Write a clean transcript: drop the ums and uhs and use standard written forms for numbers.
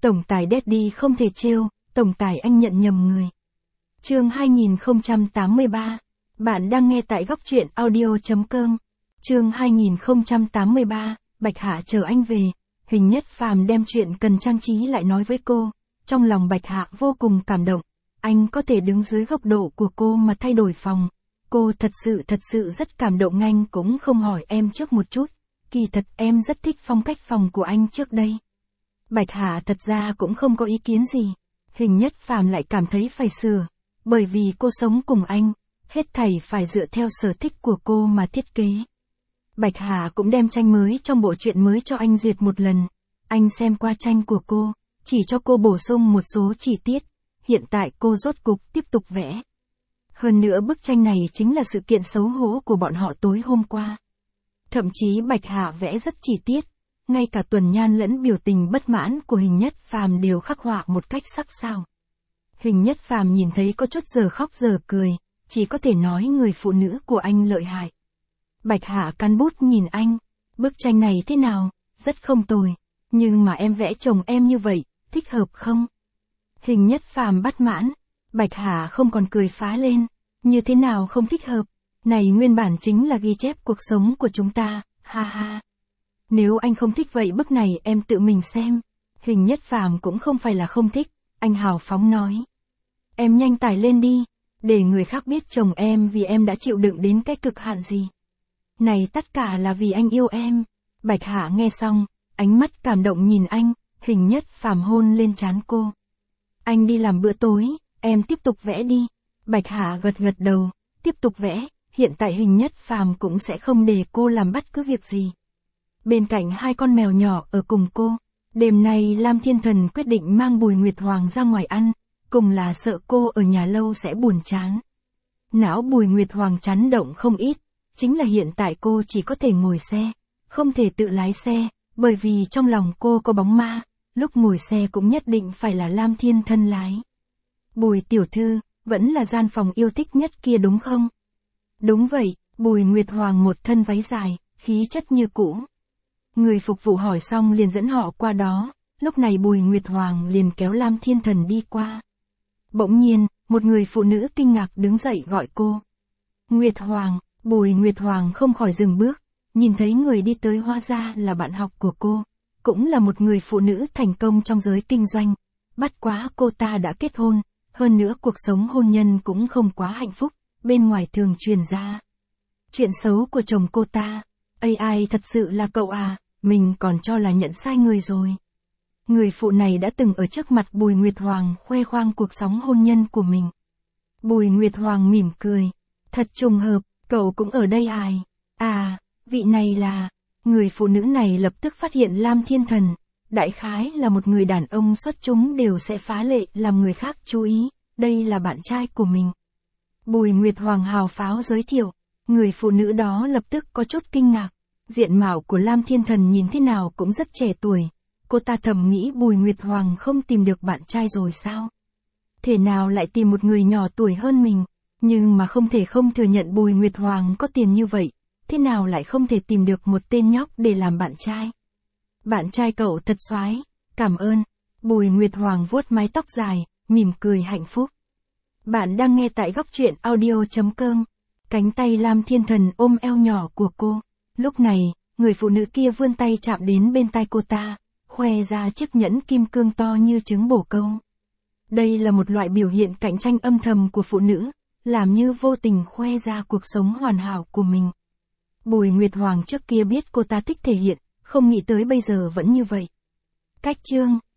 Tổng tài Daddy không thể trêu, tổng tài anh nhận nhầm người. Chương 2083. Bạn đang nghe tại góc truyện audio.com. Chương 2083. Bạch Hạ chờ anh về. Hình Nhất Phàm đem chuyện cần trang trí lại nói với cô. Trong lòng Bạch Hạ vô cùng cảm động. Anh có thể đứng dưới góc độ của cô mà thay đổi phòng. Cô thật sự rất cảm động. Anh cũng không hỏi em trước một chút. Kỳ thật em rất thích phong cách phòng của anh trước đây. Bạch Hạ thật ra cũng không có ý kiến gì. Hình Nhất Phàm lại cảm thấy phải sửa. Bởi vì cô sống cùng anh, hết thảy phải dựa theo sở thích của cô mà thiết kế. Bạch Hạ cũng đem tranh mới trong bộ truyện mới cho anh duyệt một lần. Anh xem qua tranh của cô, chỉ cho cô bổ sung một số chi tiết. Hiện tại cô rốt cục tiếp tục vẽ. Hơn nữa bức tranh này chính là sự kiện xấu hổ của bọn họ tối hôm qua. Thậm chí Bạch Hạ vẽ rất chi tiết. Ngay cả Tuần Nhan lẫn biểu tình bất mãn của Hình Nhất Phàm đều khắc họa một cách sắc sảo. Hình Nhất Phàm nhìn thấy có chút giờ khóc giờ cười, chỉ có thể nói người phụ nữ của anh lợi hại. Bạch Hạ cắn bút nhìn anh, bức tranh này thế nào, rất không tồi, nhưng mà em vẽ chồng em như vậy, thích hợp không? Hình Nhất Phàm bất mãn, Bạch Hạ không còn cười phá lên, như thế nào không thích hợp, này nguyên bản chính là ghi chép cuộc sống của chúng ta, ha ha. Nếu anh không thích vậy bức này em tự mình xem. Hình Nhất Phàm cũng không phải là không thích, anh hào phóng nói. Em nhanh tải lên đi, để người khác biết chồng em vì em đã chịu đựng đến cái cực hạn gì. Này tất cả là vì anh yêu em. Bạch Hạ nghe xong, ánh mắt cảm động nhìn anh, Hình Nhất Phàm hôn lên trán cô. Anh đi làm bữa tối, em tiếp tục vẽ đi. Bạch Hạ gật gật đầu, tiếp tục vẽ, hiện tại Hình Nhất Phàm cũng sẽ không để cô làm bất cứ việc gì. Bên cạnh hai con mèo nhỏ ở cùng cô, đêm nay Lam Thiên Thần quyết định mang Bùi Nguyệt Hoàng ra ngoài ăn, cùng là sợ cô ở nhà lâu sẽ buồn chán. Não Bùi Nguyệt Hoàng chấn động không ít, chính là hiện tại cô chỉ có thể ngồi xe, không thể tự lái xe, bởi vì trong lòng cô có bóng ma, lúc ngồi xe cũng nhất định phải là Lam Thiên Thần lái. Bùi tiểu thư, vẫn là gian phòng yêu thích nhất kia đúng không? Đúng vậy, Bùi Nguyệt Hoàng một thân váy dài, khí chất như cũ. Người phục vụ hỏi xong liền dẫn họ qua đó, lúc này Bùi Nguyệt Hoàng liền kéo Lam Thiên Thần đi qua. Bỗng nhiên, một người phụ nữ kinh ngạc đứng dậy gọi cô. Nguyệt Hoàng, Bùi Nguyệt Hoàng không khỏi dừng bước, nhìn thấy người đi tới hóa ra là bạn học của cô, cũng là một người phụ nữ thành công trong giới kinh doanh. Bất quá cô ta đã kết hôn, hơn nữa cuộc sống hôn nhân cũng không quá hạnh phúc, bên ngoài thường truyền ra chuyện xấu của chồng cô ta. Ai thật sự là cậu à, mình còn cho là nhận sai người rồi. Người phụ này đã từng ở trước mặt Bùi Nguyệt Hoàng khoe khoang cuộc sống hôn nhân của mình. Bùi Nguyệt Hoàng mỉm cười, thật trùng hợp, cậu cũng ở đây ai? À, vị này là... Người phụ nữ này lập tức phát hiện Lam Thiên Thần, đại khái là một người đàn ông xuất chúng đều sẽ phá lệ làm người khác chú ý, đây là bạn trai của mình. Bùi Nguyệt Hoàng hào pháo giới thiệu, người phụ nữ đó lập tức có chút kinh ngạc, diện mạo của Lam Thiên Thần nhìn thế nào cũng rất trẻ tuổi. Cô ta thầm nghĩ Bùi Nguyệt Hoàng không tìm được bạn trai rồi sao? Thế nào lại tìm một người nhỏ tuổi hơn mình? Nhưng mà không thể không thừa nhận Bùi Nguyệt Hoàng có tiền như vậy. Thế nào lại không thể tìm được một tên nhóc để làm bạn trai? Bạn trai cậu thật xoái, cảm ơn. Bùi Nguyệt Hoàng vuốt mái tóc dài, mỉm cười hạnh phúc. Bạn đang nghe tại góc truyện audio.com. Cánh tay Lam Thiên Thần ôm eo nhỏ của cô. Lúc này, người phụ nữ kia vươn tay chạm đến bên tai cô ta, khoe ra chiếc nhẫn kim cương to như trứng bổ câu. Đây là một loại biểu hiện cạnh tranh âm thầm của phụ nữ, làm như vô tình khoe ra cuộc sống hoàn hảo của mình. Bùi Nguyệt Hoàng trước kia biết cô ta thích thể hiện, không nghĩ tới bây giờ vẫn như vậy. Cách chương